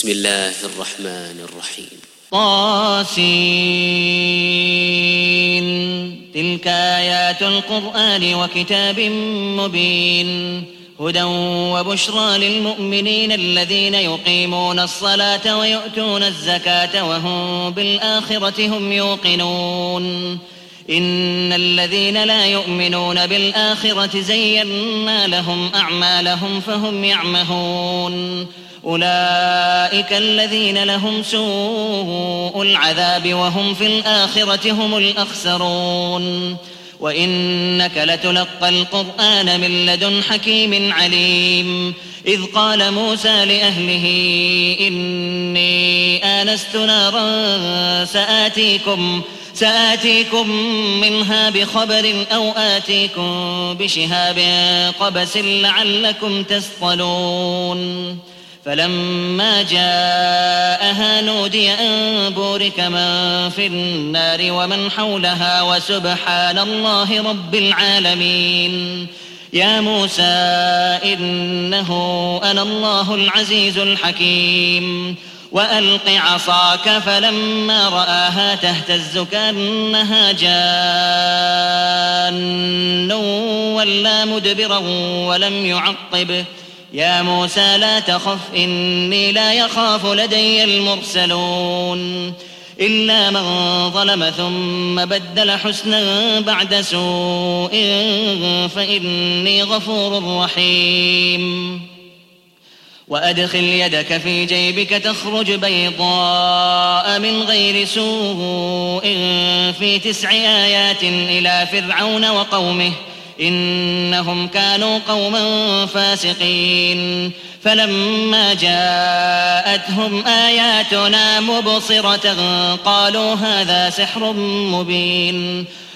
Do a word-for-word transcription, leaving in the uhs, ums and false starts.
بسم الله الرحمن الرحيم. طاسين تلك آيات القرآن وكتاب مبين هدى وبشرى للمؤمنين الذين يقيمون الصلاة ويؤتون الزكاة وهم بالآخرة هم يوقنون إن الذين لا يؤمنون بالآخرة زينا لهم أعمالهم فهم يعمهون أولئك الذين لهم سوء العذاب وهم في الآخرة هم الأخسرون وإنك لتلقى القرآن من لدن حكيم عليم إذ قال موسى لأهله إني آنست نارا سآتيكم سآتيكم منها بخبر أو آتيكم بشهاب قبس لعلكم تصطلون فلما جاءها نودي أن بورك من في النار ومن حولها وسبحان الله رب العالمين يا موسى إنه أنا الله العزيز الحكيم وألق عصاك فلما رآها تهتز كأنها جان ولا مدبرا ولم يعقب يا موسى لا تخف إني لا يخاف لدي المرسلون إلا من ظلم ثم بدل حسنا بعد سوء فإني غفور رحيم وأدخل يدك في جيبك تخرج بيضاء من غير سوء في تسع آيات إلى فرعون وقومه إنهم كانوا قوما فاسقين فلما جاءتهم آياتنا مبصرة قالوا هذا سحر مبين